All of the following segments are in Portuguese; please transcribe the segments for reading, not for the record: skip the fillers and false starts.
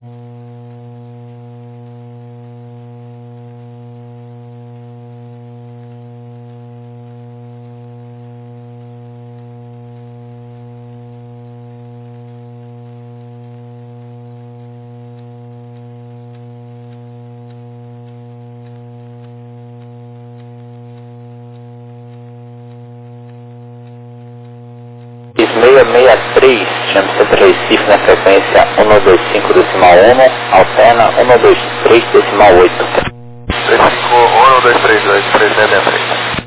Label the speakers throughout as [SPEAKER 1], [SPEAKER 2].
[SPEAKER 1] 663, chama Centro Recife na frequência 125 decimal 1, alterna 123 decimal 8.
[SPEAKER 2] 35 123 363.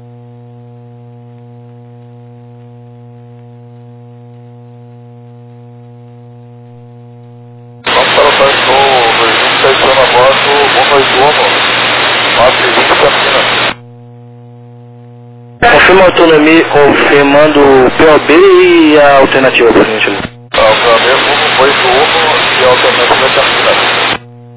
[SPEAKER 2] Vamos para o Paixão 227 na moto 121 920 Campinas.
[SPEAKER 3] Confirma a autonomia, confirmando o POB e a alternativa, por gentileza.
[SPEAKER 2] O POB 181 e a alternativa é Campinas.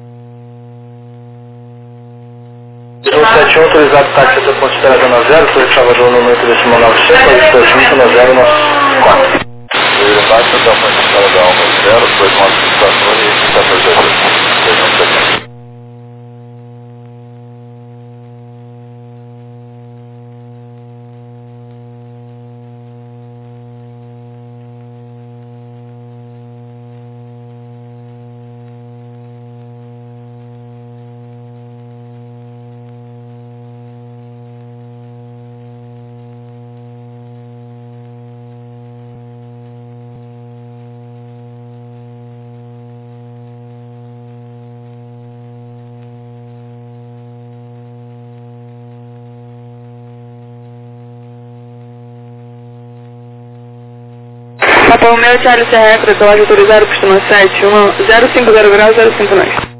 [SPEAKER 3] 171 autorizado táxi até ponto de zona 0, foi Salvador no número decimal 900, posição na 0 nosso 4.
[SPEAKER 2] Ele baixa da ponte de Salvador 0, foi uma situação e 14
[SPEAKER 4] Papa Romeo Charlie Serra, decolagem autorizado, costuma 7, 050 graus, 059.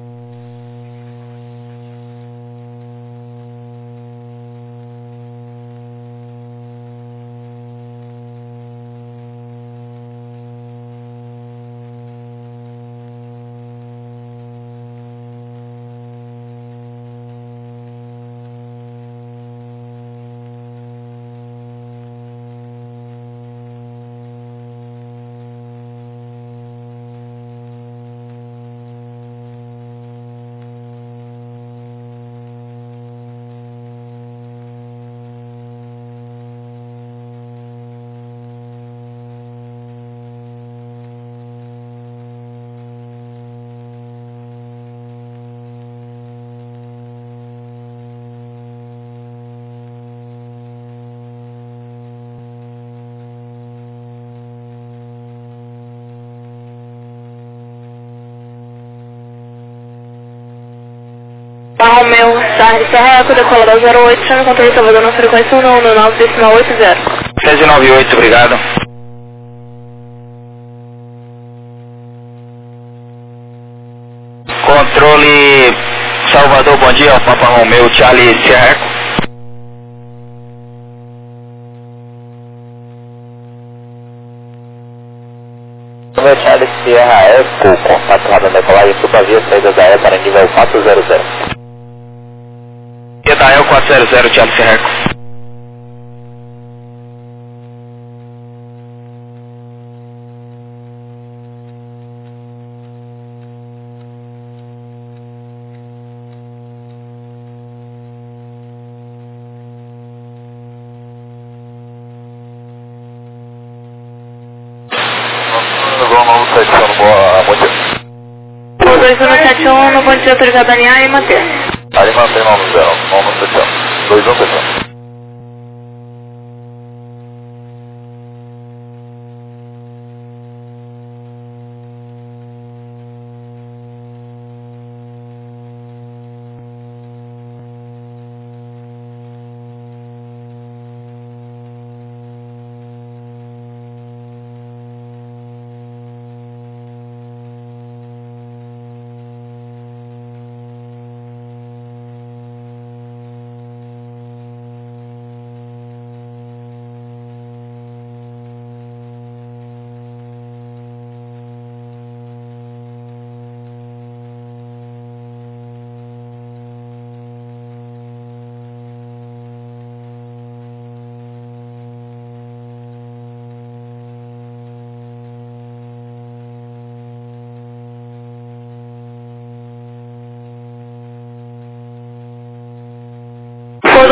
[SPEAKER 4] Papa Romeo Charlie Serra, decolador 08, chama controle Salvador na frequência 119 decimal 80.
[SPEAKER 3] 198, obrigado. Controle Salvador, bom dia, Papa Romeo Charlie Serra.
[SPEAKER 1] Romeo Charlie Sierra Eco, contato radar decolagem, subavia saída da E para nível 400.
[SPEAKER 3] E da EL 400, Charlie Serra.
[SPEAKER 2] Vamos 171 boa Monte.
[SPEAKER 4] 2171 no ponto de autorizado alinhar e manter.
[SPEAKER 2] Ali mantém vamos 0, vamos 217.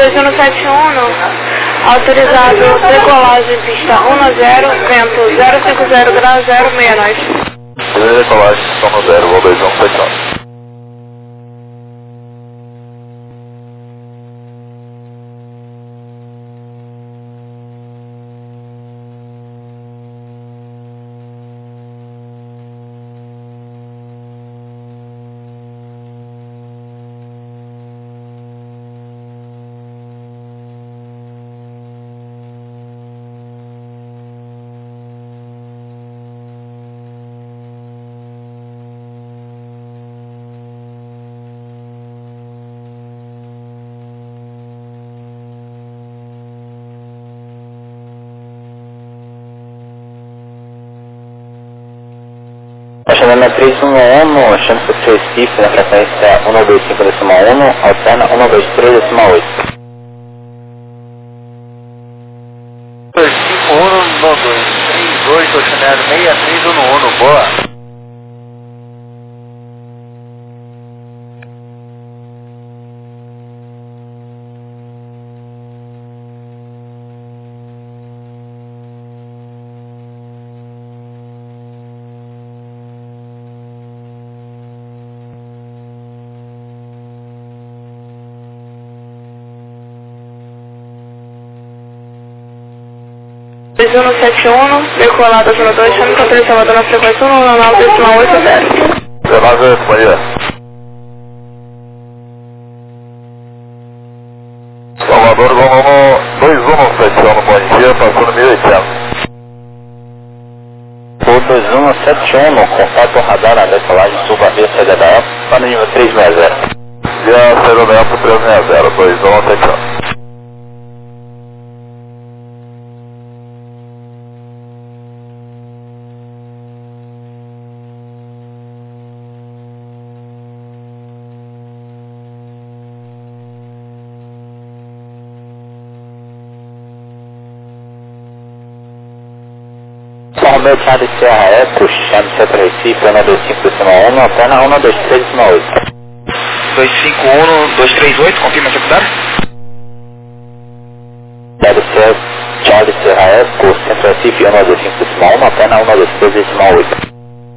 [SPEAKER 4] 2171, autorizado decolagem pista 10, vento 050 graus 069.
[SPEAKER 2] Decolagem, pista 10, voo 2171.
[SPEAKER 1] Chamamento 3111, chama-se Recife na frequência 125.1, alterna 123.8.
[SPEAKER 2] 2519238, Oceanário 6311, boa.
[SPEAKER 4] Dois 171, decolado zona 2, chame controle Salvador na frequência 199.80.
[SPEAKER 2] 19, bom dia. Salvador, vamos 2171, bom dia, passando 1080.
[SPEAKER 1] Voo 2171, contato radar na decolagem sul Bahia, saída da EPA, para o nível 360.
[SPEAKER 2] Dia saída da EPA 360, 2171.
[SPEAKER 1] Romeu Charlie Sierra Eco, chame-se Recife, 125.1, alterna 123.8.
[SPEAKER 3] 251-238, confirma secundário?
[SPEAKER 1] Deve ser Charlie Sierra Eco, Centro Recife, 125.1, alterna 123.8.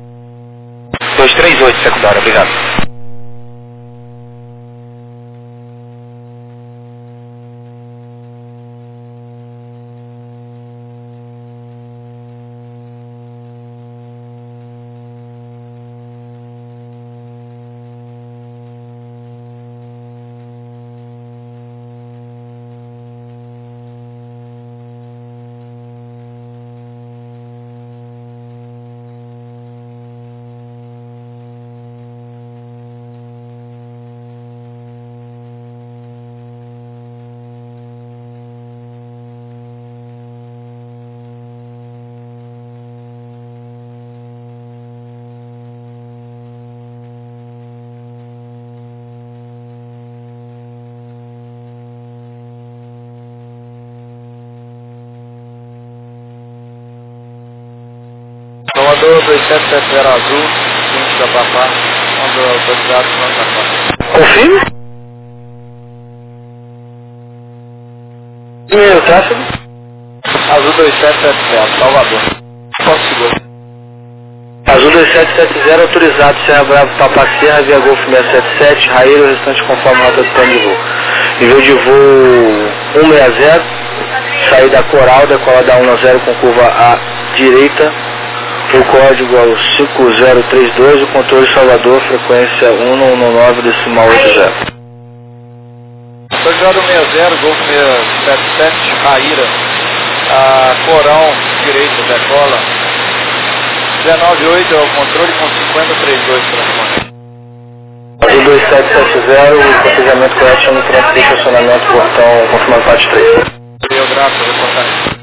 [SPEAKER 3] 238, secundário, obrigado.
[SPEAKER 2] Salvador 2770 azul, cliente da Papá, quando autorizado para Papá.
[SPEAKER 3] Confirme? E-mail, tráfego?
[SPEAKER 2] Azul 2770, Salvador. Posso seguro.
[SPEAKER 3] Azul 2770, autorizado, Serra Bravo, Papa Serra, via Golf 677, Raíra, o restante conforme nota do plano de voo. Nível de voo 160, saída Coral, decola da 10 com curva à direita, o código é o 5032, o controle Salvador, frequência 119.80.
[SPEAKER 2] Autorizado 60, Golf 677, Raíra, Coral, direita, decola. 198 é o controle com 5032 transporte.
[SPEAKER 3] Azul 2770, o cotejamento correto chama o trânsito de estacionamento, portão confirmado parte 3.
[SPEAKER 2] Eu graças, reportagem.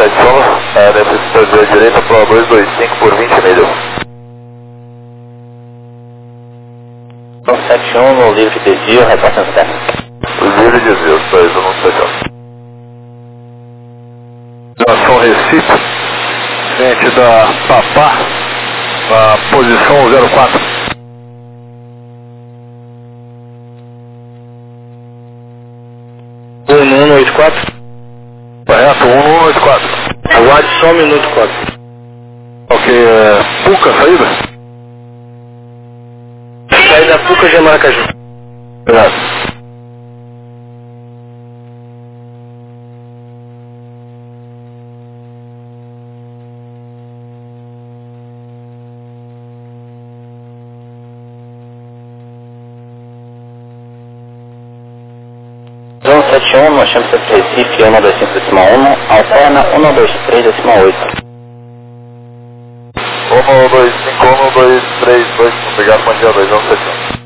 [SPEAKER 2] 171, necessito fazer a direita para 225 por 20 milhas.
[SPEAKER 1] 171 no livre desvio, reporte externo.
[SPEAKER 2] Livre desvio, 2171.
[SPEAKER 5] Ação Recife, frente da Papá, na posição 04.
[SPEAKER 3] No 184.
[SPEAKER 5] Correto, 1184.
[SPEAKER 3] Aguarde só um minuto, 4.
[SPEAKER 5] Ok, Puca, saída?
[SPEAKER 3] Saída Puca já marca junto.
[SPEAKER 5] Obrigado.
[SPEAKER 1] João 71, nós chamamos de Recife 125.1, alterna 123.8.
[SPEAKER 2] 125, 123, obrigado, bom dia, 2171.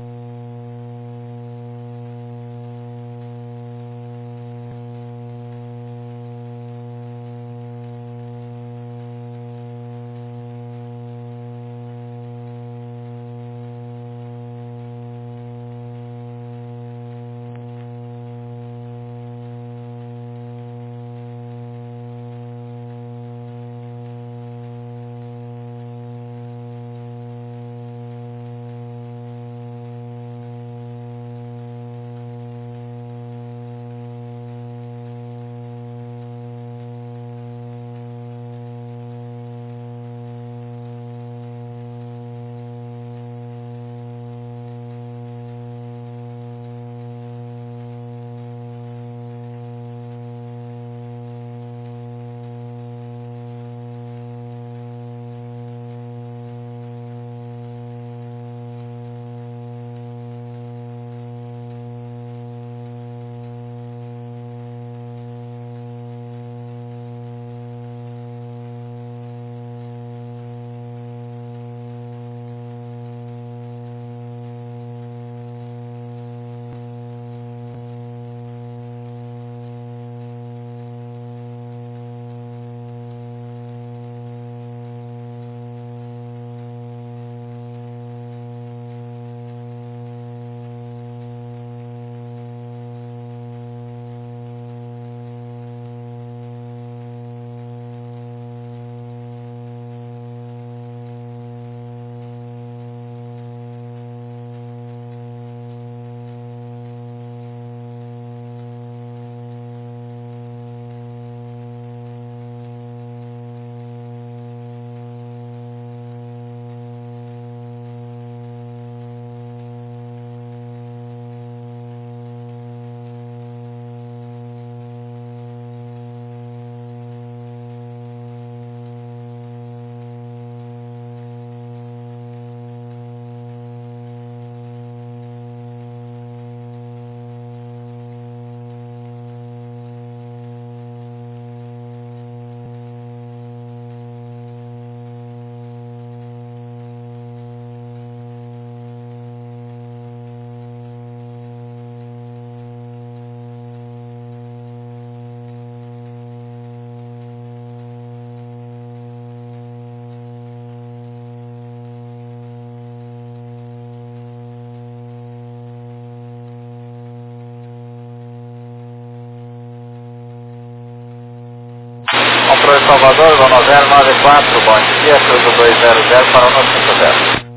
[SPEAKER 2] Controle Salvador, Zona 094, bom dia, cruzo 200 para o 150.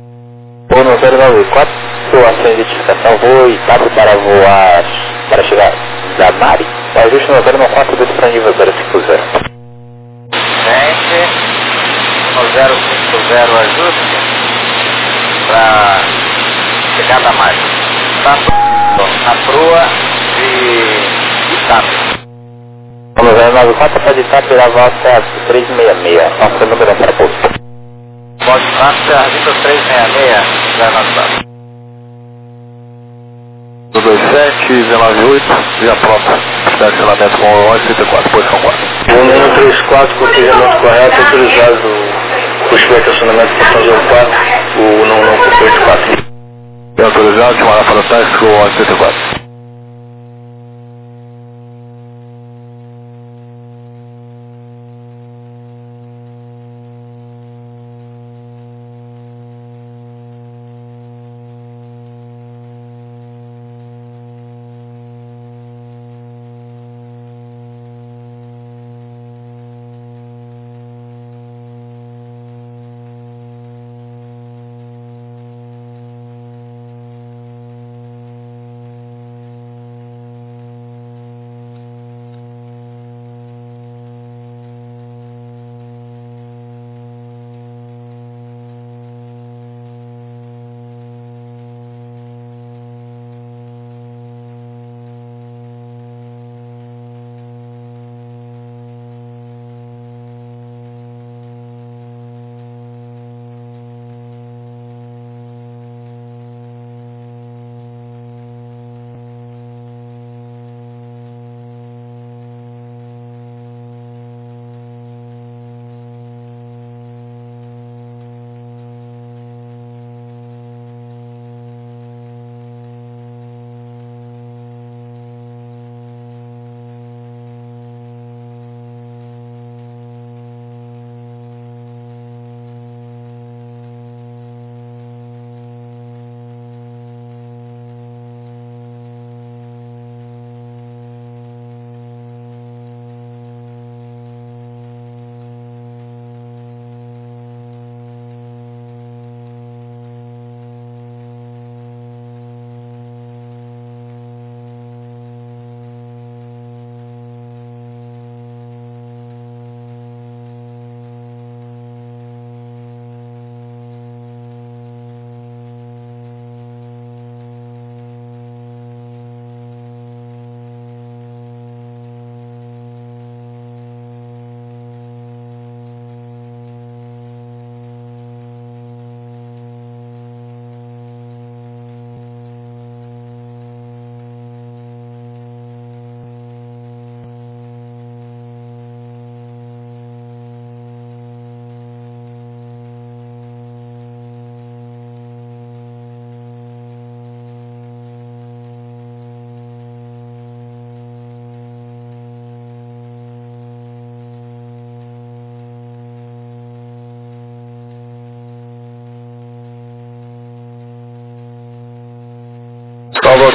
[SPEAKER 1] Ono 094, sua ação de identificação, voo e tábua para voar, para chegar da Mari. O ajuste no 094 para nível 050.
[SPEAKER 2] Gente, no 050 ajuste para chegar da Mari. Na proa de Itap.
[SPEAKER 1] Ono 094 para Itap, irá voar até 366, nosso número para posto.
[SPEAKER 2] Pode estar servindo 366, 094.
[SPEAKER 5] 27, 198, já pronto. Estacionamento com 1134, posição 4.
[SPEAKER 3] 1134, com o cruzamento correto, autorizado o puxo de estacionamento posição 04, o não 84.
[SPEAKER 5] É autorizado, chamar para o táxi com 1134.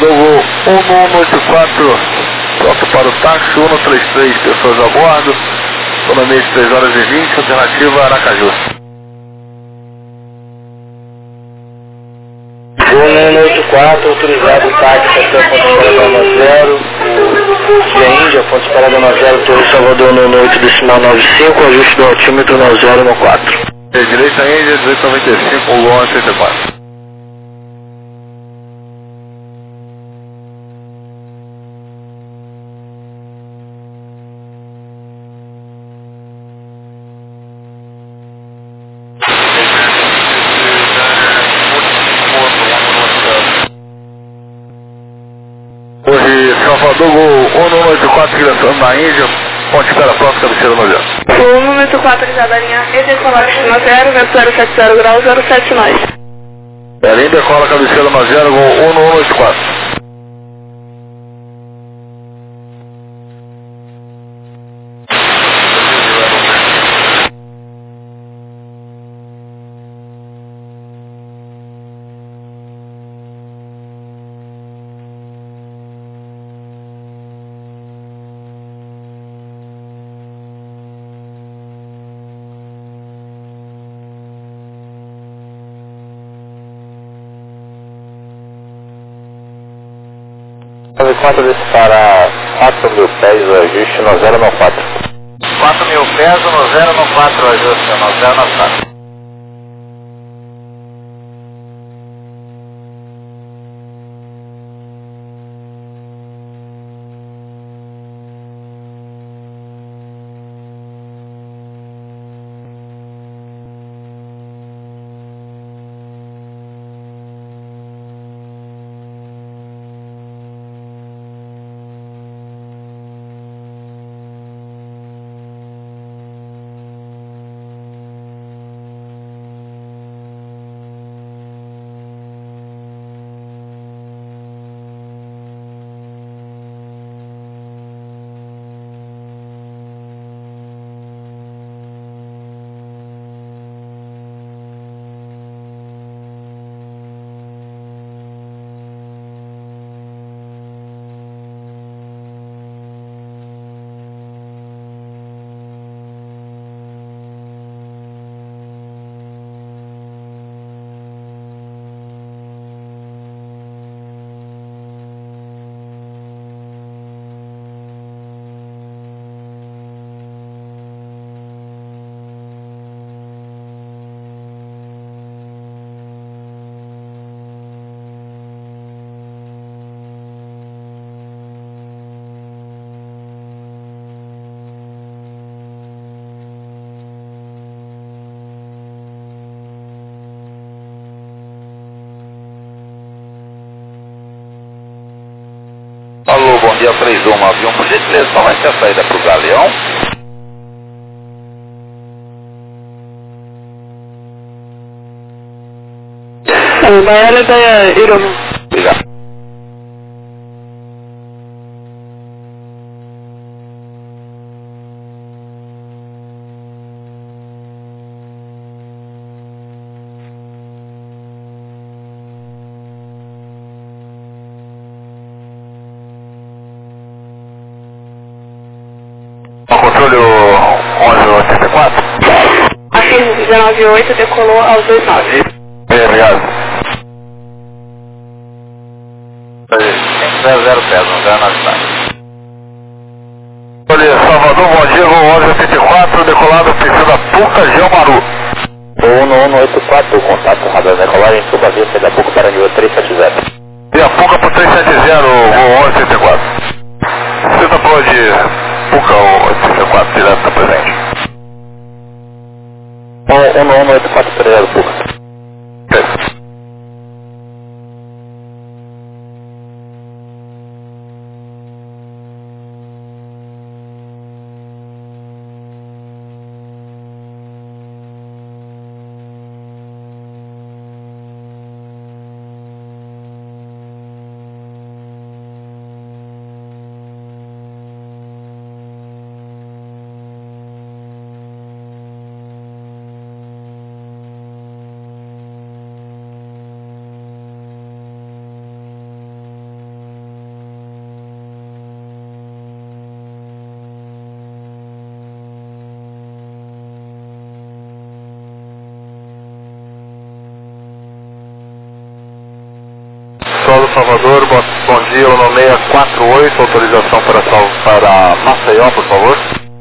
[SPEAKER 5] Salvador 1184, troca para o táxi 133, pessoas a bordo, economia de 3 horas e 20, alternativa Aracaju.
[SPEAKER 3] 1184, autorizado o táxi até a ponte de parada 0, Via Índia, ponte de parada 0, Torre Salvador 98, decimal 95, ajuste do altímetro 9014.
[SPEAKER 5] Direita Índia, 1895, Luan 84. Hoje, Salvador, 1184, direção na Índia, ponte para a próxima cabeceira no avião.
[SPEAKER 4] 1184, ligada a linha E, decolar estima 0, vento 070 graus, 07 nós.
[SPEAKER 5] Belém decola a cabeceira no 0, gol 1184.
[SPEAKER 1] Quanto desse para 4.000 pés, o ajuste no 094.
[SPEAKER 2] 4.000 pés no 094, ajuste no 094.
[SPEAKER 5] Alô, bom dia, 31 avião, por gentileza, só vai ter a saída para o Galeão.
[SPEAKER 4] Baiana da Iroma.
[SPEAKER 5] Obrigado. Controle 1184.
[SPEAKER 4] Aqui 198 decolou aos 29.
[SPEAKER 5] Obrigado. 500 pés, no 094. Olha, Salvador, bom dia, voo 1184, decolado, piscina Puca, Geomaru.
[SPEAKER 1] 1184, contato radar decolar em Cuba, via da Puca para nível 370.
[SPEAKER 5] Via Puca por 370, voo 1184. Você tá por de Puca, 864, direto está presente.
[SPEAKER 1] 1184, Pereira Puca.
[SPEAKER 5] Salvador, bom dia, no 648, autorização para Maceió, por favor.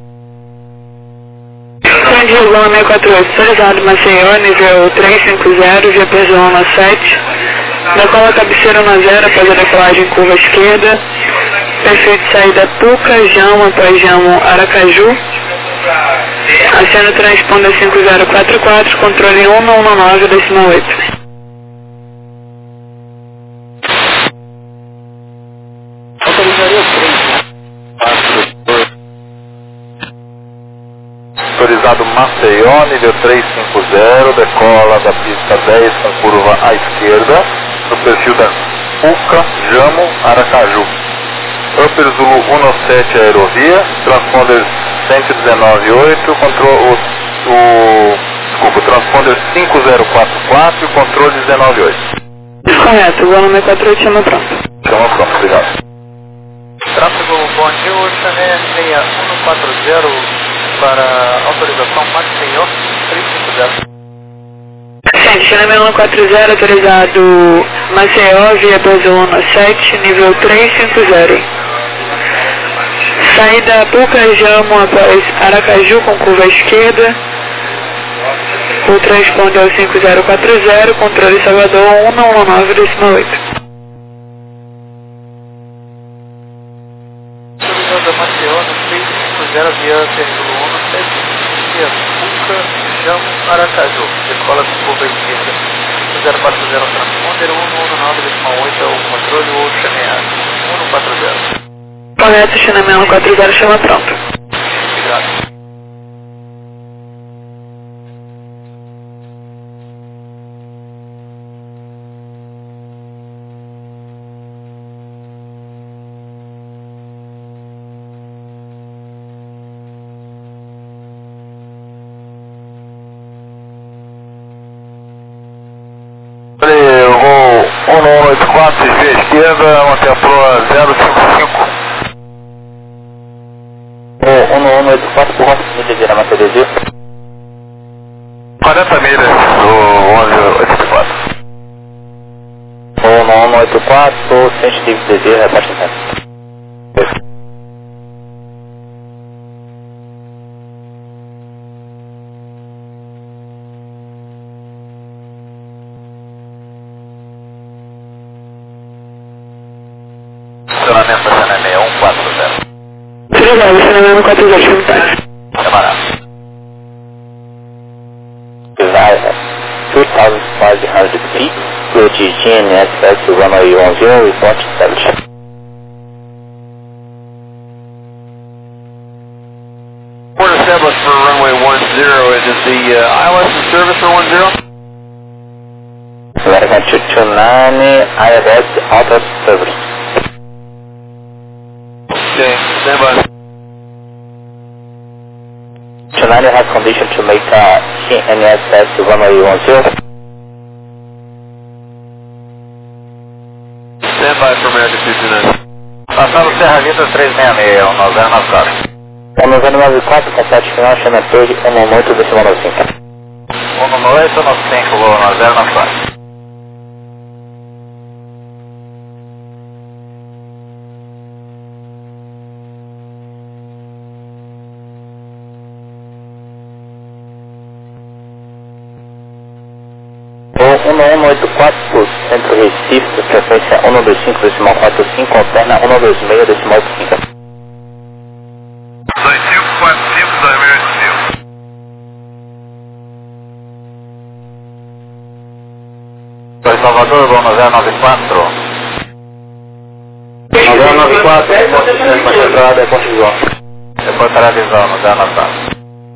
[SPEAKER 4] Bom dia, Lula 648, autorizado Maceió, nível 350, GP zona 7. Decola cabeceira na 0, após a decolagem curva esquerda. Perfil de saída Puca, Jamo, após Jamo, Aracaju. Aceno transponder 5044, controle 119,8.
[SPEAKER 5] Autorizado Maceió, nível 350, decola da pista 10 com curva à esquerda, no perfil da Puca, Jamo, Aracaju. Upper Zulu 17 aerovia, transponder 119.8, transponder 5044, controle 19.8.
[SPEAKER 4] Correto, Lula 648, chama pronto.
[SPEAKER 5] Chama pronto, obrigado.
[SPEAKER 2] Tráfego, bom dia, o Chané 6140 para autorização Maceió 350.
[SPEAKER 4] Gente, Chané 6140, autorizado Maceió, via 217, nível 350. Saída Puca, Jamo, após Aracaju, com curva à esquerda. O transponder é o 5040, controle Salvador 119,8.
[SPEAKER 2] Autorizada Maceió no 350 via Termino 17, via Puca, Jamo, Aracaju. Decola com curva à esquerda. 5040 transponder 119,8 é o controle ou Chané 140.
[SPEAKER 4] Correto, Chané 6140, chama pronto.
[SPEAKER 2] Obrigado.
[SPEAKER 5] Eu vou 1184, desvia à esquerda, manter a proa 055.
[SPEAKER 1] 1184, por quantos milhas de Gramata desvio?
[SPEAKER 5] 40 milhas do 1184.
[SPEAKER 1] 1184, sensitive desvio, reparte o tempo.
[SPEAKER 5] Funcionamento da Chané 6140.
[SPEAKER 4] Autorizado, Chané 6140, chama pronto.
[SPEAKER 5] Camarada.
[SPEAKER 1] Desire 2,500 feet, approach GNSS runway 10, report established.
[SPEAKER 2] Port established for runway 10, is the ILS in service for 10?
[SPEAKER 1] American 229, ILS out of service.
[SPEAKER 2] Okay, stand by.
[SPEAKER 1] 290 has condition to make GNSS runway 10.
[SPEAKER 2] Stand by for American 229.
[SPEAKER 5] Passando Serra Vita 366, 1094.
[SPEAKER 1] 1094, contato final, chama torre 118 decimal 95.
[SPEAKER 5] 11895, 1094.
[SPEAKER 1] Voo 1184, centro Recife, frequência 125 decimal 45, alterna 126 decimal 5.
[SPEAKER 5] 2545 da Emergency. Para Salvador, vamos 094.
[SPEAKER 1] 094, depois entrada, ponte visual.
[SPEAKER 5] Depois para a visão, no 094.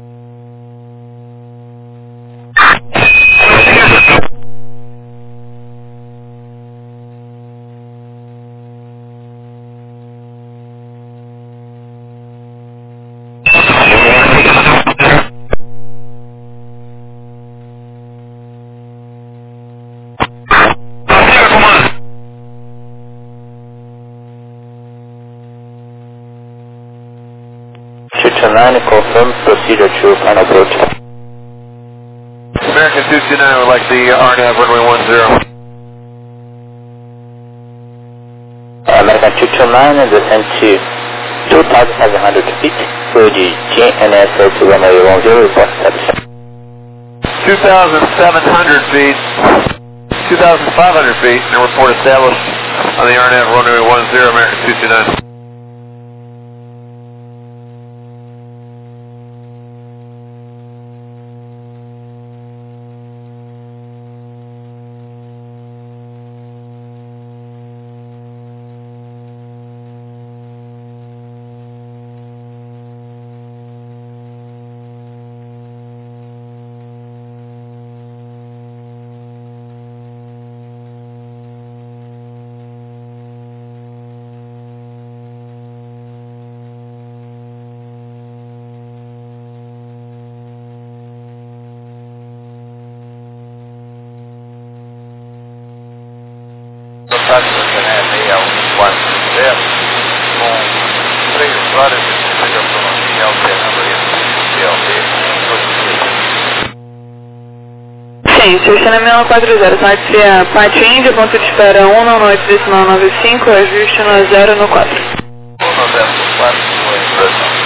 [SPEAKER 1] Confirm procedure to final approach.
[SPEAKER 2] American 229 would like the RNAV runway 10.
[SPEAKER 1] 229 and descend to 2,700 feet. Fluid GNS to runway 10, report establishment.
[SPEAKER 5] 2,700 feet, 2,500 feet, and report established on the RNAV runway 10, American 229.
[SPEAKER 4] Sim, sistema 6140, táxi a Pati Índia, ponto de espera 1, na noite decimal 95, ajuste no 0 no 4.
[SPEAKER 5] 1 no 0 no 4, foi impressão.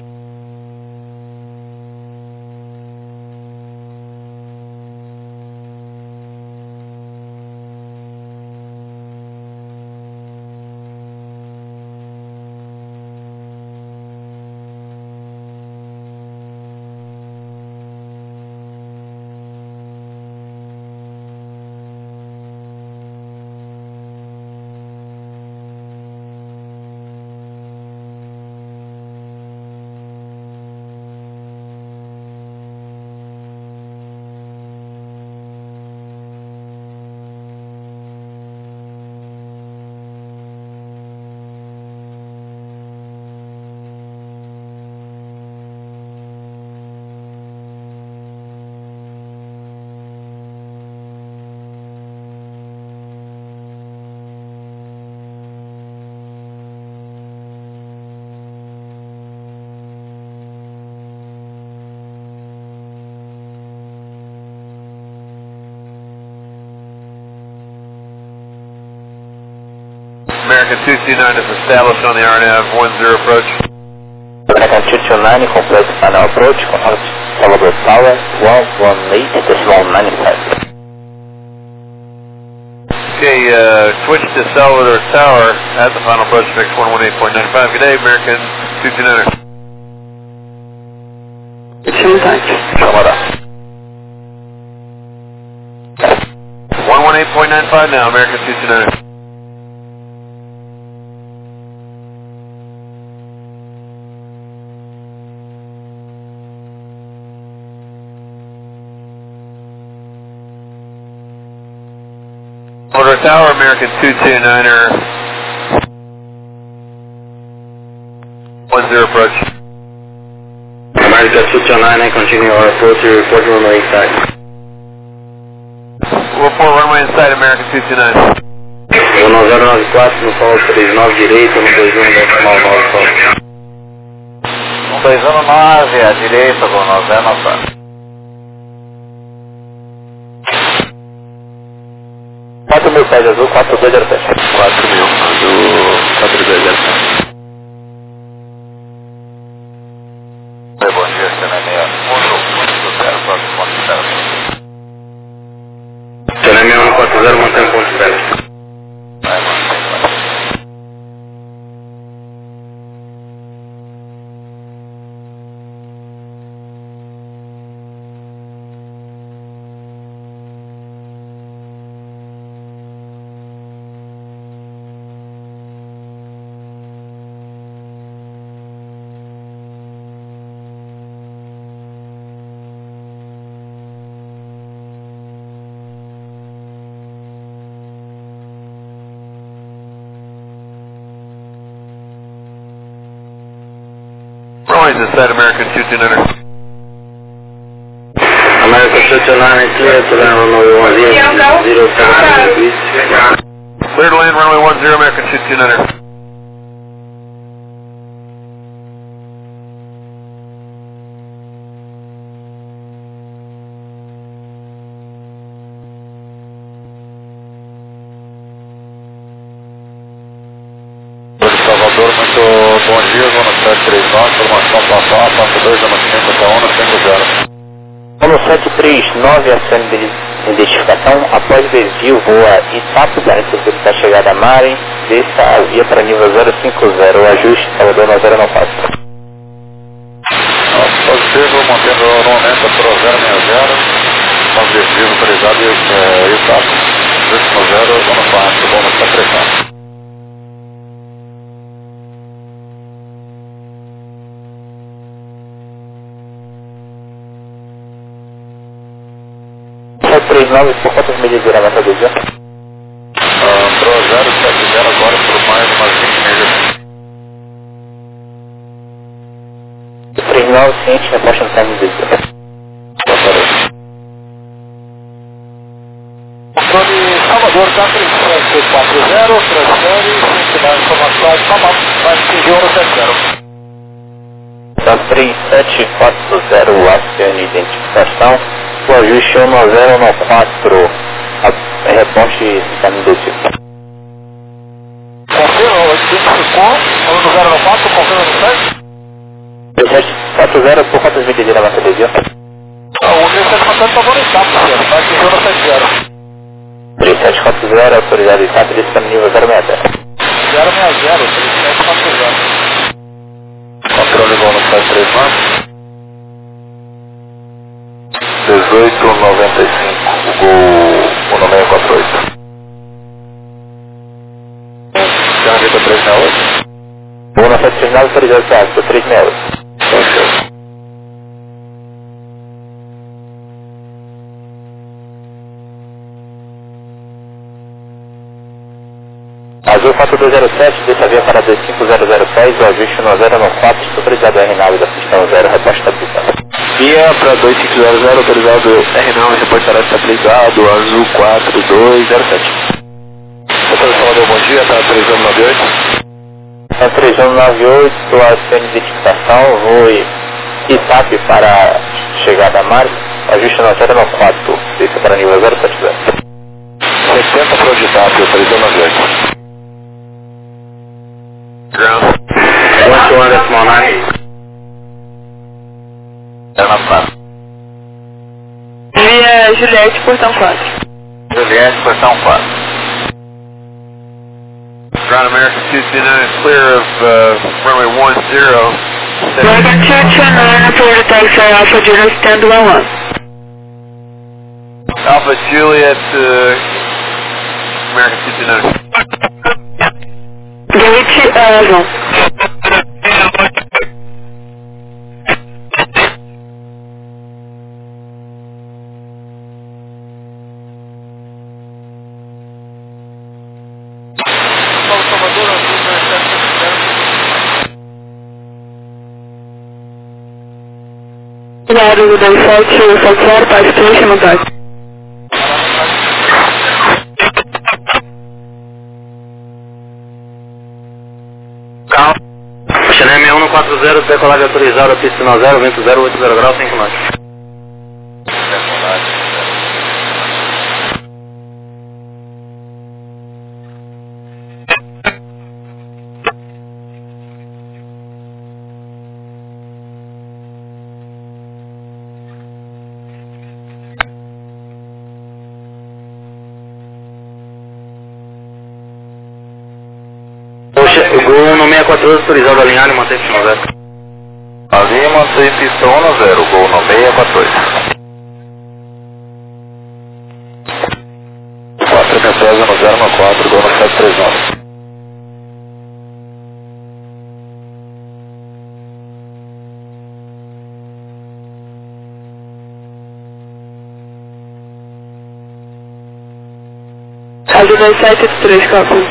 [SPEAKER 5] American 229 is established on the RNAV 10 approach.
[SPEAKER 1] American 229, complete final approach, contact Salvador Tower 118.95.
[SPEAKER 5] Okay, switch to Salvador Tower at the final approach, mix 118.95. Good day, American 229er.
[SPEAKER 1] Chamada.
[SPEAKER 5] 118.95 now, American 229er. Salvador Tower, American 229er. 10 approach.
[SPEAKER 3] America 229, continue our approach to report runway inside.
[SPEAKER 5] Report runway inside, American 229.
[SPEAKER 3] 1094 no solo 39 direito, no 21 decimal 9 solo.
[SPEAKER 1] 219 à direita, com 99. 4.000 pés azul, 4207.
[SPEAKER 5] 4.000 azul, 4207.
[SPEAKER 1] Bom dia, Senemia 140,
[SPEAKER 3] Senemia 140, mantém ponto de espera.
[SPEAKER 5] Runways inside, American 229er.
[SPEAKER 3] America 229 clear to land runway 10, 07 degrees.
[SPEAKER 5] Clear to land, runway 10, American 229er. 739, formação Papá, passa 2, dama 5, até 1, 50.
[SPEAKER 1] Ono 739, acione de identificação. Após desvio, voa Itapu, da necessidade da chegada a Mari. Desça a via para nível 050, o ajuste Salvador 9094.
[SPEAKER 5] Positivo, mantendo normalmente a Pro 060, objetivo autorizado Itapu, 250, zona 4, vamos estar presente.
[SPEAKER 1] Por quantas milhas de diramento adesivo?
[SPEAKER 5] Pro 070 agora por mais umas 20 milhas.
[SPEAKER 1] 39, ciente, reposta no time de adesivo.
[SPEAKER 5] Controle Salvador, tá 3740, transfere, sem dar informação, vai atingir o 70.
[SPEAKER 1] Então 3740, acione identificação. O ajuste 1094, reposte no time de adesivo.
[SPEAKER 5] Confirma, o identificou, 1094, confirma no site?
[SPEAKER 1] 3740, por quantas milhas de diramento adesivo?
[SPEAKER 5] O 3740 está bom no Itapu, vai atingir o 70.
[SPEAKER 1] 3740, autorizado Itapu, disponível 060.
[SPEAKER 5] 060, 3740. Controle bom no 739. 1895, o nome é 48. Tem uma vida 368?
[SPEAKER 1] O 739, autorizado Itapu, 368.
[SPEAKER 5] Ok.
[SPEAKER 1] Azul 4207, desça a via para 25006, o ajuste 1094, autorizado R9 da pistão 0, reposta estabilizado.
[SPEAKER 3] Via para 2500, autorizado R9, reportará estabilizado, azul 4207.
[SPEAKER 5] Doutor Salvador, bom dia, tá 3198.
[SPEAKER 1] Então 3198, acione de identificação, voe Itapu para chegada a Mari, ajuste 9094, desça para nível 070.
[SPEAKER 5] 70 para o Itapu, 3198.
[SPEAKER 3] Ground. 121.9.
[SPEAKER 5] É na praça.
[SPEAKER 4] Via Juliette, portão 4.
[SPEAKER 5] Juliette, portão 4.
[SPEAKER 3] Ground American 229, clear of runway 10.
[SPEAKER 4] American 229, for the taxi Alpha Juliet, stand 11.
[SPEAKER 3] Alpha Juliet, American 229.
[SPEAKER 4] Gate Avon. Claro, do 2770, para Station Montag.
[SPEAKER 3] Calma. Chanel 6140, decolagem autorizada, pista final 0, vento 080 graus, 5 knots. O Gol 1642, autorizado a alinhar e manter pista 0.
[SPEAKER 5] Ali mantém pista 10, Gol 642. 4 MPS no 014, Gol no 739.
[SPEAKER 4] Azul 2783, cálculo.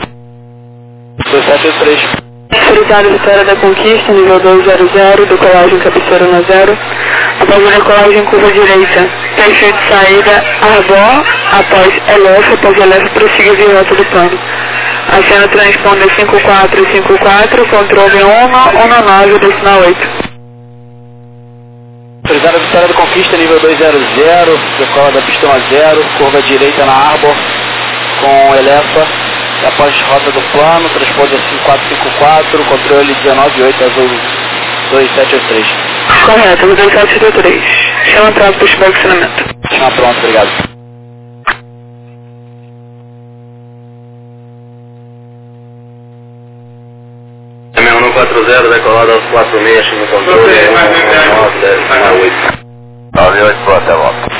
[SPEAKER 3] 2783.
[SPEAKER 4] Autorizado Vitória da Conquista, nível 200, decolagem cabeceira na 0. Após a decolagem curva direita, perfil de saída Arbor, após LF, após LF prossiga de rota do plano. Acena transponder 5454, controle 119, decimal 8.
[SPEAKER 3] Autorizado Vitória da Conquista, nível 200, decola da pistão a 0, curva direita na Arbor, com Elefa, após rota do plano, transporte 5454, controle 198 azul 2783.
[SPEAKER 4] Correto, 2783. Chama pronto para estiver funcionamento.
[SPEAKER 3] Chama pronto, obrigado. M140, decolado aos 46, no controle 198.
[SPEAKER 5] 98, boa, até volta.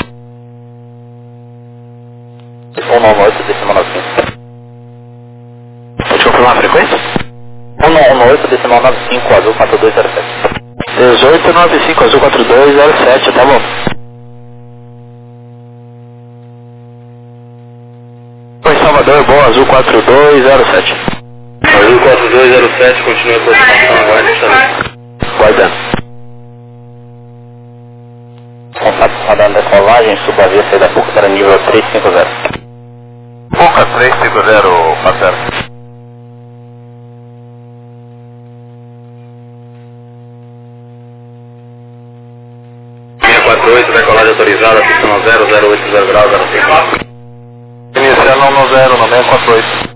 [SPEAKER 1] 198, decimal 95.
[SPEAKER 3] Pode confirmar a frequência?
[SPEAKER 1] 118, decimal 95, azul 4207.
[SPEAKER 3] 1895, azul 4207, tá bom. Oi, Salvador, bom, azul 4207. Azul 4207, continua a aproximação, aguarde, guardando.
[SPEAKER 1] Contato padrão decolagem, suba a via saída PUCA para nível 350.
[SPEAKER 5] PUCA 350, parceiro.
[SPEAKER 3] Decolagem autorizada, pistão 0080 graus, 05.
[SPEAKER 5] Iniciando no 0, no 648.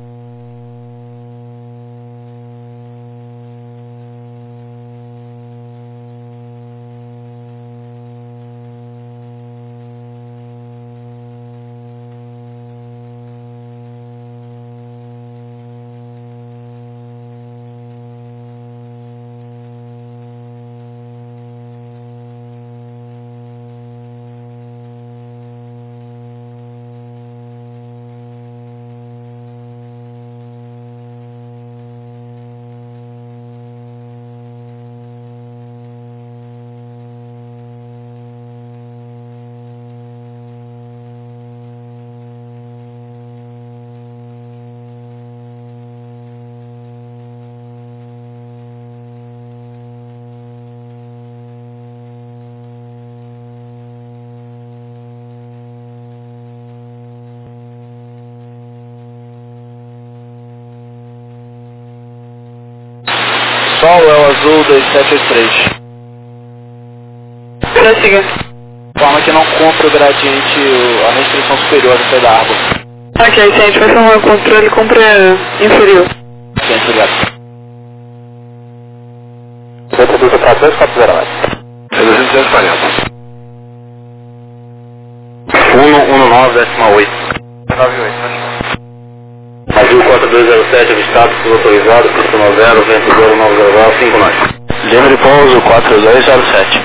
[SPEAKER 3] Sol é o azul 2783.
[SPEAKER 4] Prossiga.
[SPEAKER 3] Forma que não cumpre o gradiente, a restrição superior do pé da árvore.
[SPEAKER 4] Ok, se a gente vai fazer um controle, cumpre inferior.
[SPEAKER 3] Sim, obrigado.
[SPEAKER 1] 82 para 240 metros.
[SPEAKER 3] 240. 119,8.
[SPEAKER 5] 98,
[SPEAKER 3] Azul 4207, avistado, fluxo autorizado, pista 90, vento 0900, 5 nós. Livre de pouso 4207.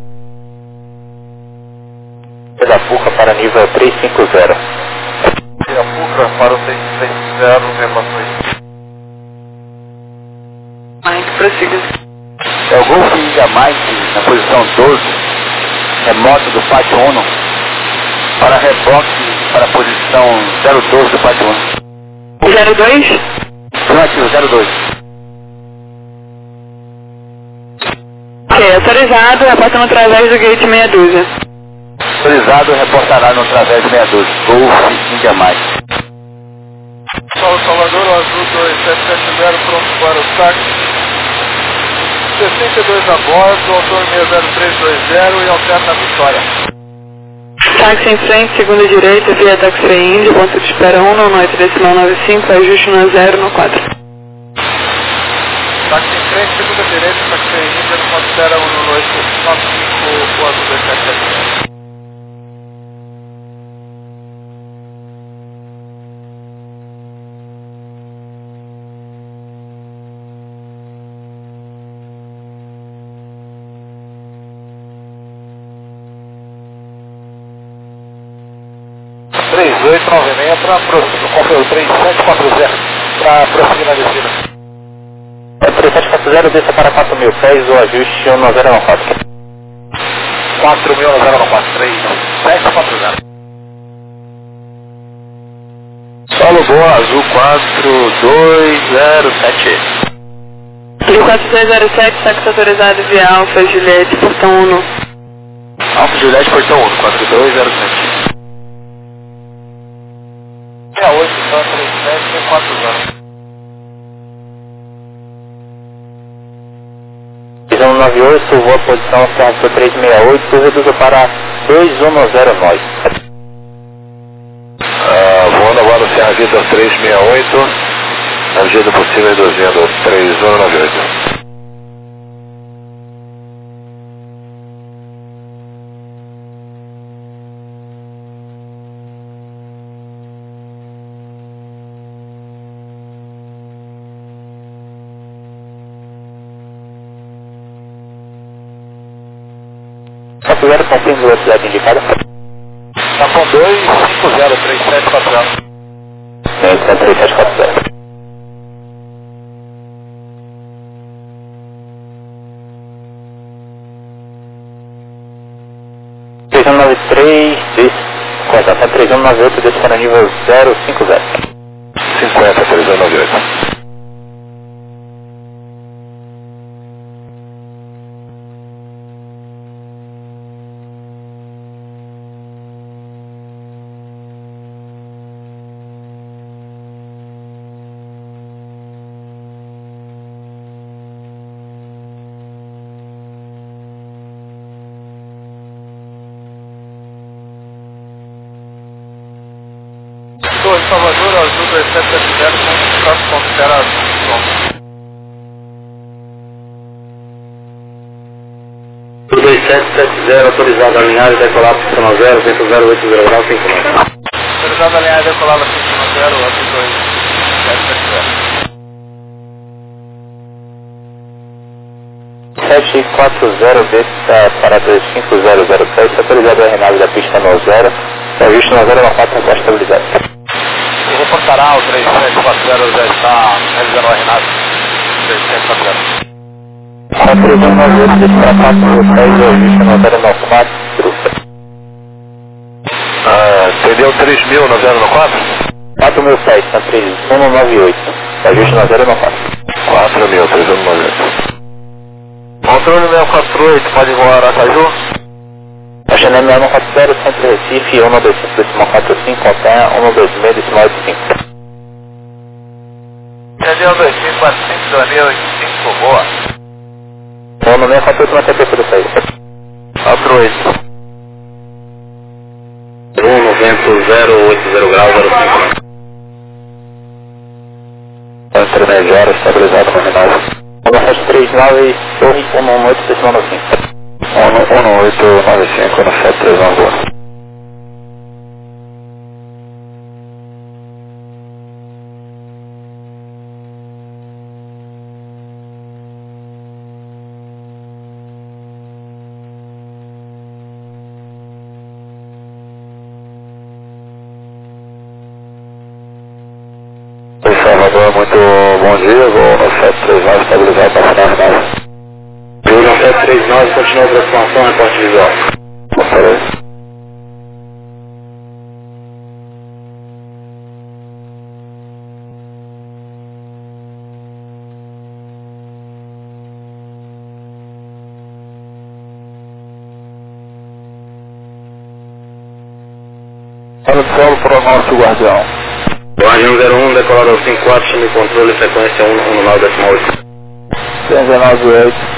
[SPEAKER 1] Da PUCA para nível 350.
[SPEAKER 5] E a PUCA para o 630, repassou.
[SPEAKER 4] Mike, prossiga.
[SPEAKER 3] É o Golf India Mike, na posição 12, remoto do pátio 1, para reboque para a posição 012 do pátio 1.
[SPEAKER 4] 02?
[SPEAKER 3] Afirmativo, 02.
[SPEAKER 4] Ok, autorizado, reportando através do gate 612.
[SPEAKER 3] Autorizado, reportará no através de 612. Golf India Mike.
[SPEAKER 5] Salvador, o azul 2770, pronto para o táxi. 62 a bordo, autor 60320 e alterna a Vitória.
[SPEAKER 4] Táxi em frente, segunda direita, via táxi Índia, ponto de espera 198, decimal 95, ajuste no 0 no 4.
[SPEAKER 5] Táxi em frente, segunda direita, táxi Índia, no ponto de espera 198, 95, o azul 2770. para prosseguir, 3740 para prosseguir na descida.
[SPEAKER 1] 3740, desça para 4.000 pés, o ajuste 1094.
[SPEAKER 5] 4.094, 3740.
[SPEAKER 3] Solo boa, azul 4207.
[SPEAKER 4] Rio 4207, táxi autorizado via Alfa Juliette, portão 1.
[SPEAKER 3] Alfa Juliette, portão 1, 4207.
[SPEAKER 5] 68, 37, 40.
[SPEAKER 1] 198, voa posição CRC 368, reduza para 2109.
[SPEAKER 5] Voando agora o CRV 368, Na medida do possível, reduzindo 3198.
[SPEAKER 1] Papo Zero, confirma a velocidade indicada.
[SPEAKER 5] Tapão 2503740.
[SPEAKER 1] 3740. Contação 3198, descendo a nível 050.
[SPEAKER 5] 50, 3198.
[SPEAKER 2] Torre Salvador, Azul 2770, com 4.0 Azul.
[SPEAKER 3] 2770, autorizado a alinhar e decolar para o 0, vento 080 graus, 5 metros.
[SPEAKER 2] Autorizado a alinhar e decolar para o 0, Azul 2770.
[SPEAKER 1] 740 para 25006, autorizado a renave da pista no 0, ajuste no 094 com a estabilidade.
[SPEAKER 5] Eu reportará o 3740, já está realizando a renave. 3740.
[SPEAKER 1] 3198, desce para 406, ajuste no 094.
[SPEAKER 5] Entendeu 3.000 no 094?
[SPEAKER 1] 4006, na 3198, ajuste no 094.
[SPEAKER 5] 4.000, 3198. Controle 648, pode voar Aracaju?
[SPEAKER 1] A Chanel 140, Centro Recife, 125.45, Contenha, 126.85.
[SPEAKER 2] Entendeu 2545, 2085, boa.
[SPEAKER 1] 168, mantém a por saída.
[SPEAKER 5] 48.
[SPEAKER 3] 190 graus, 05 metros.
[SPEAKER 1] Entre 10 horas, estabilizado com a renave. 1739, Torre 118, decimal 95.
[SPEAKER 5] 1895 no 731 boa. Salvador, muito bom dia, vou no 739 estabilizado para final renave.
[SPEAKER 3] Voo no 739, continua a aproximação, reporte visual.
[SPEAKER 5] Conferência. Para o solo, pronóstico guardião.
[SPEAKER 3] Guardião 01, decolador 54, chame controle, frequência 119.8.
[SPEAKER 5] 198.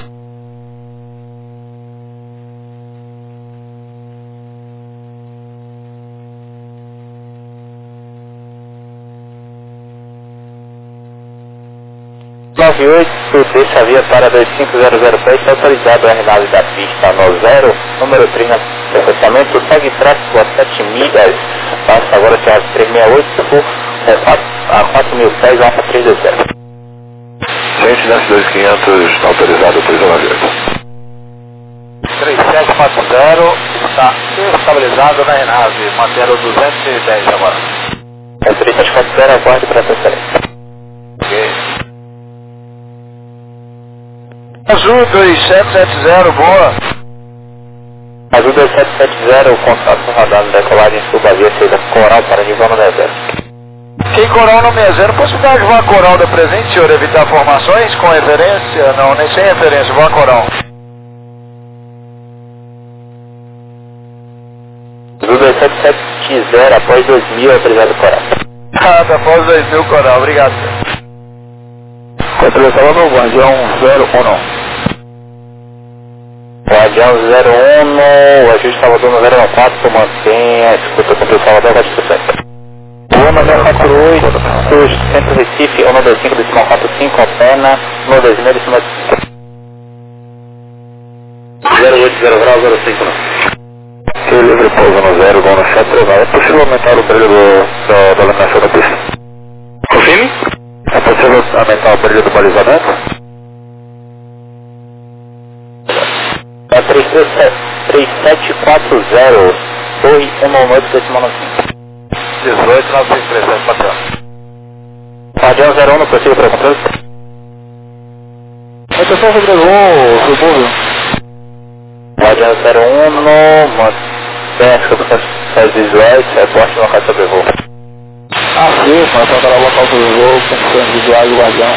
[SPEAKER 1] Deixa a via para 25006, autorizado a renave da pista no 0, número 3 no processamento, segue tráfego a 7 milhas, passa agora que é a 368, a 4.000 pés, alfa 320.
[SPEAKER 5] Gente, nesse 2500, autorizado, autorizado. 3740, está estabilizado na renave, mantendo 210 agora.
[SPEAKER 1] É 3740, aguarde para a transferência.
[SPEAKER 5] Ok. Azul 2770, boa.
[SPEAKER 1] Azul 2770, contato rodando decolagem subavia, seja Coral para nível no deserto.
[SPEAKER 5] Quem Coral no 60, possibilidade de voar Coral da presente, senhor, evitar formações com referência? Não, nem sem referência, voar Coral.
[SPEAKER 1] Azul 2770, após 2000, autorizado Coral.
[SPEAKER 5] Após 2000 Coral, obrigado, senhor. Controle Salvador, Guardião 01.
[SPEAKER 1] Guardião 01, o ajuste Salvador no 094, mantenha, escuta controle Salvador, vai de 60. 648, Centro Recife, 125 decimal 45, Alpena, 126 decimal
[SPEAKER 3] 08005.
[SPEAKER 5] Que livre pouso no 0, gol no 739. É possível aumentar o brilho da iluminação da pista?
[SPEAKER 3] Confirme?
[SPEAKER 5] É possível aumentar o brilho do balizamento?
[SPEAKER 1] 3740, Torre 118 decimal 95.
[SPEAKER 5] 18,937, patrão.
[SPEAKER 1] Guardião 01, não possível para controle?
[SPEAKER 5] Atenção, Rodrigo, subúrbio.
[SPEAKER 1] Guardião 01, mantém as captações visuais, reporte no local de sobrevoo.
[SPEAKER 5] Sim, mas para o local do voo, captações visuais do Guardião.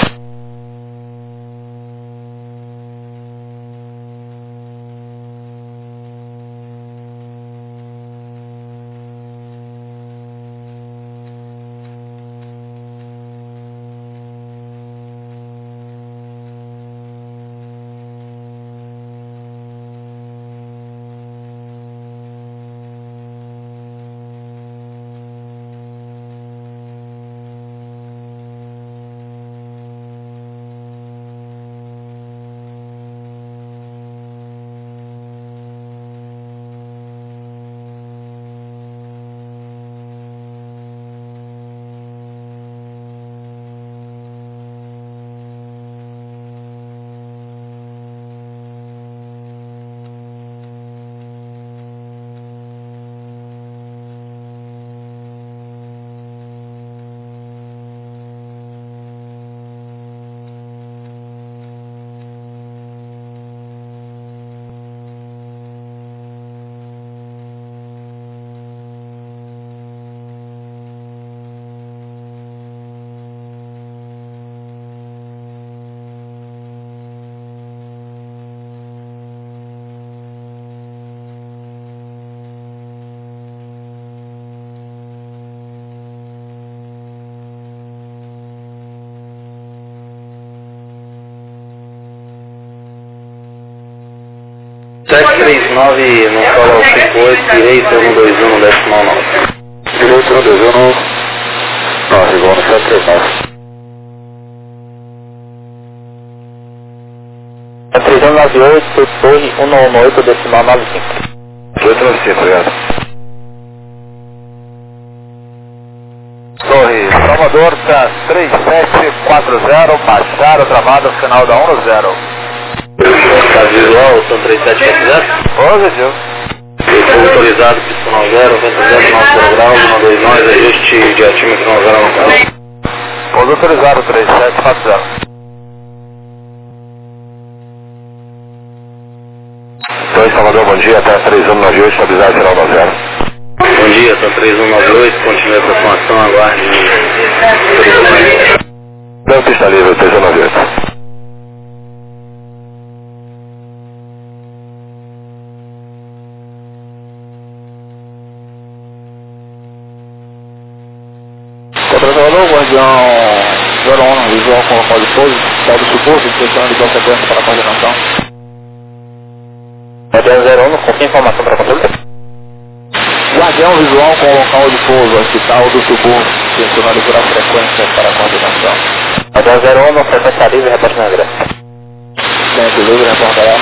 [SPEAKER 3] .739 no solo 58, direito 121 no decimal 9.
[SPEAKER 5] Direito 121, 9, gol no 739.
[SPEAKER 1] 3198, Torre 118 decimal 95.
[SPEAKER 5] 895, obrigado. Torre Salvador, tá 3740, baixaram, travado, final da 1-0.
[SPEAKER 3] Caso visual, são 3740.
[SPEAKER 5] Positivo.
[SPEAKER 3] Fogo autorizado, pistão 0, vento 0, 9 graus, 129, ajuste de atímetro 90 no carro.
[SPEAKER 5] Pouso autorizado, 3740. Torre Salvador, bom dia, até 3198, estabilizado, final da 0.
[SPEAKER 3] Bom dia, são 3198, continue a aproximação, aguarde.
[SPEAKER 5] Não, pista livre, 3198. Controlador, Guardião 01, visual com local de pouso, saiu do suporte, pressionando de sequência para a coordenação.
[SPEAKER 1] Guardião 01, confia informação para controle?
[SPEAKER 5] Guardião visual com local de pouso, hospital do suporte, pressionando por a frequência para a coordenação.
[SPEAKER 1] Guardião 01, no frequência livre, reporte na greve.
[SPEAKER 5] Centro livre, reportará.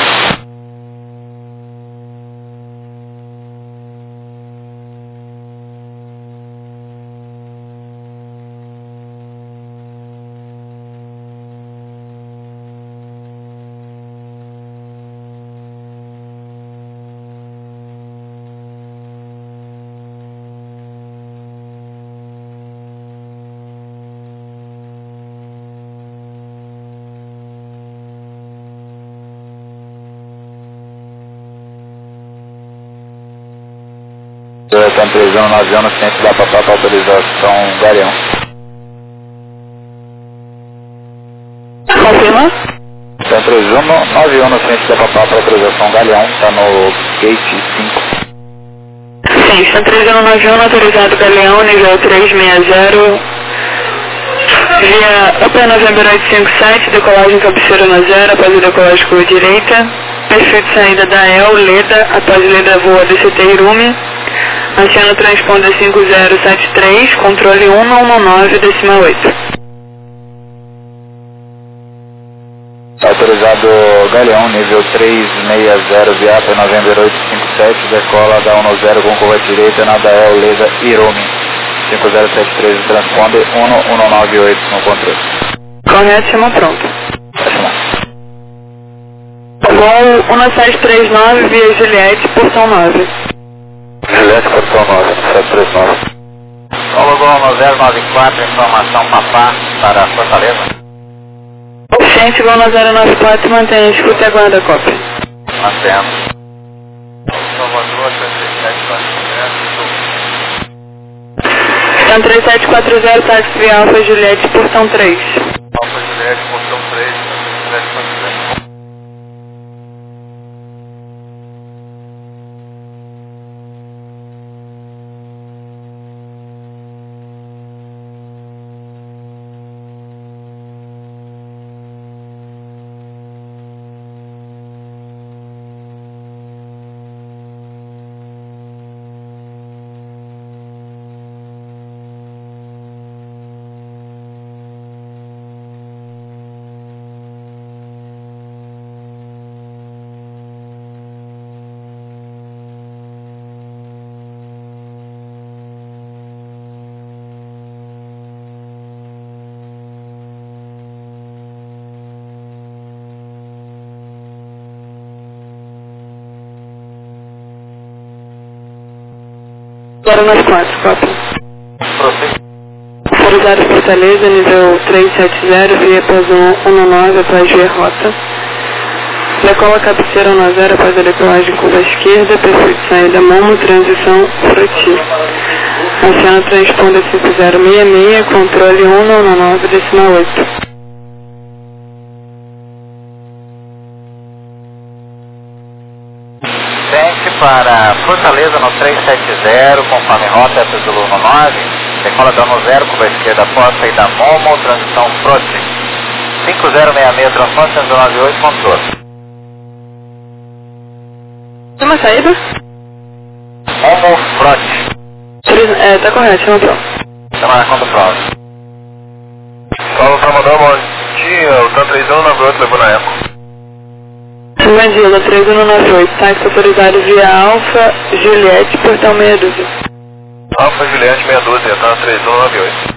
[SPEAKER 5] Estão precisando no avião no centro da para autorização Galeão.
[SPEAKER 4] Confirma?
[SPEAKER 5] Estão precisando no avião no centro da para autorização Galeão, está no gate 5.
[SPEAKER 4] Sim, está trazendo no avião autorizado Galeão, nível 360, via Open November 857, decolagem cabeceira na 0, após a decolagem curva direita, perfil de saída da EL, Leda, após Leda voa DCT Irume, Aciona transponder 5073, controle 119,8.
[SPEAKER 1] Autorizado Galeão, nível 360, Viapa November 857, decola da 10 com curva direita, Nadael, Leda, Irome. 5073, transponder 1198 no controle.
[SPEAKER 4] Correto, chama pronto.
[SPEAKER 1] Pode chamar.
[SPEAKER 4] Voo 1739 via Juliette, portão 9.
[SPEAKER 1] Juliette, portão 9, 739. Solo Gol 094, informação Papá para Fortaleza.
[SPEAKER 4] Gente, Gol 094, mantenha a escuta e aguarda a cópia.
[SPEAKER 1] Mantendo.
[SPEAKER 2] Salvador, 3740,
[SPEAKER 4] Então 3740, táxi via Alfa Juliette, portão 3.
[SPEAKER 2] Alfa Juliette, portão 3, 3740.
[SPEAKER 4] Agora nas 4, cópia.
[SPEAKER 1] Processo.
[SPEAKER 4] Autorizado Fortaleza, nível 370, via Pousão 19, após via rota. Decola cabeceira 10 após a decolagem curva esquerda, perfil de saída Momo, transição Froti. Aciona transponder 5066, controle 199,8.
[SPEAKER 1] Para Fortaleza no 370, conforme rota é Zulu no 9, decola dano 0, curva esquerda após saída Momo, transição Froti. 5066, transporte 198, controle.
[SPEAKER 4] Tem uma saída?
[SPEAKER 1] Momo Froti.
[SPEAKER 4] Tá correto, chama pronto.
[SPEAKER 1] Chama na conta prova.
[SPEAKER 5] Paulo Salvador, bom dia, o TAN 3198 levou na Eco.
[SPEAKER 4] Bom dia, da 3198, táxi autorizado via Alfa Juliette, portão 612.
[SPEAKER 5] Alfa Juliette 612, TAN 3198.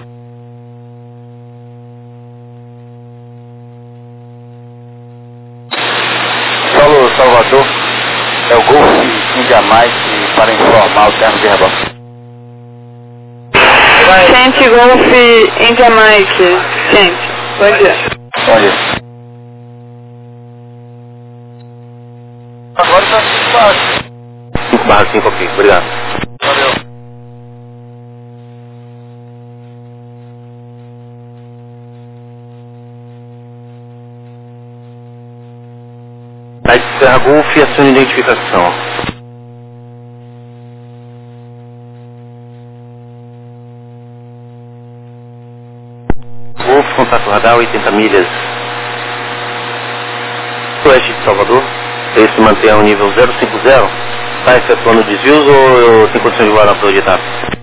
[SPEAKER 1] Solo Salvador, é o Golf India Mike para informar o termo verbal.
[SPEAKER 4] Gente, Golf India Mike. Gente, bom dia.
[SPEAKER 1] Bom dia.
[SPEAKER 5] Agora tá
[SPEAKER 1] 5/5 aqui, obrigado.
[SPEAKER 5] Valeu.
[SPEAKER 1] Aí Serra Golf e a sua identificação. Golf, contato radar 80 milhas. Oeste de Salvador. Esse mantém o nível 050. Está efetuando desvios ou tem condições de voar na projetada?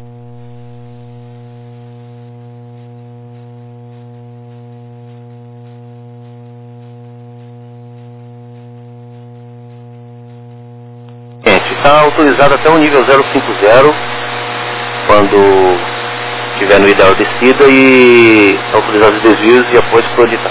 [SPEAKER 1] Gente, está autorizado até o nível 050 quando estiver no ideal descida e está autorizado os desvios e após projetar.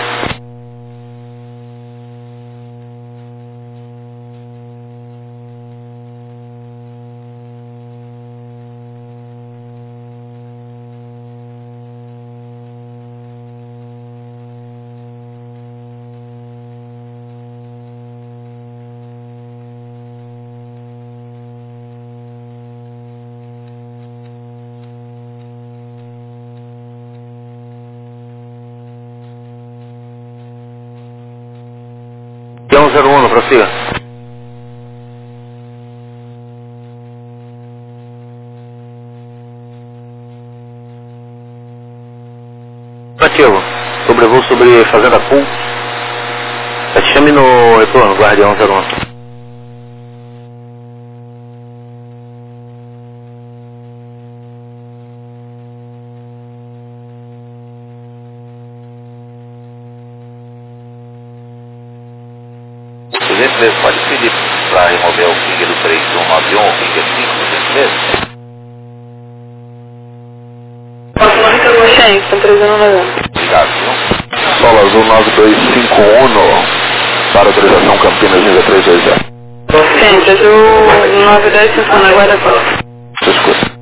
[SPEAKER 1] Então 01, prossiga. Ativo. Sobrevoo sobre Fazenda Pool. Chame no retorno, Guardião 01.
[SPEAKER 5] gentileza, pode pedir para remover o finger do 3191, o finger 5, por gentileza?
[SPEAKER 4] Sim, estão 3191.
[SPEAKER 5] Obrigado, viu?
[SPEAKER 6] Solo Azul 9251 para autorização Campinas Liga 320.
[SPEAKER 4] Sim, Azul 910 na Guarda-Costa.
[SPEAKER 6] Escuta.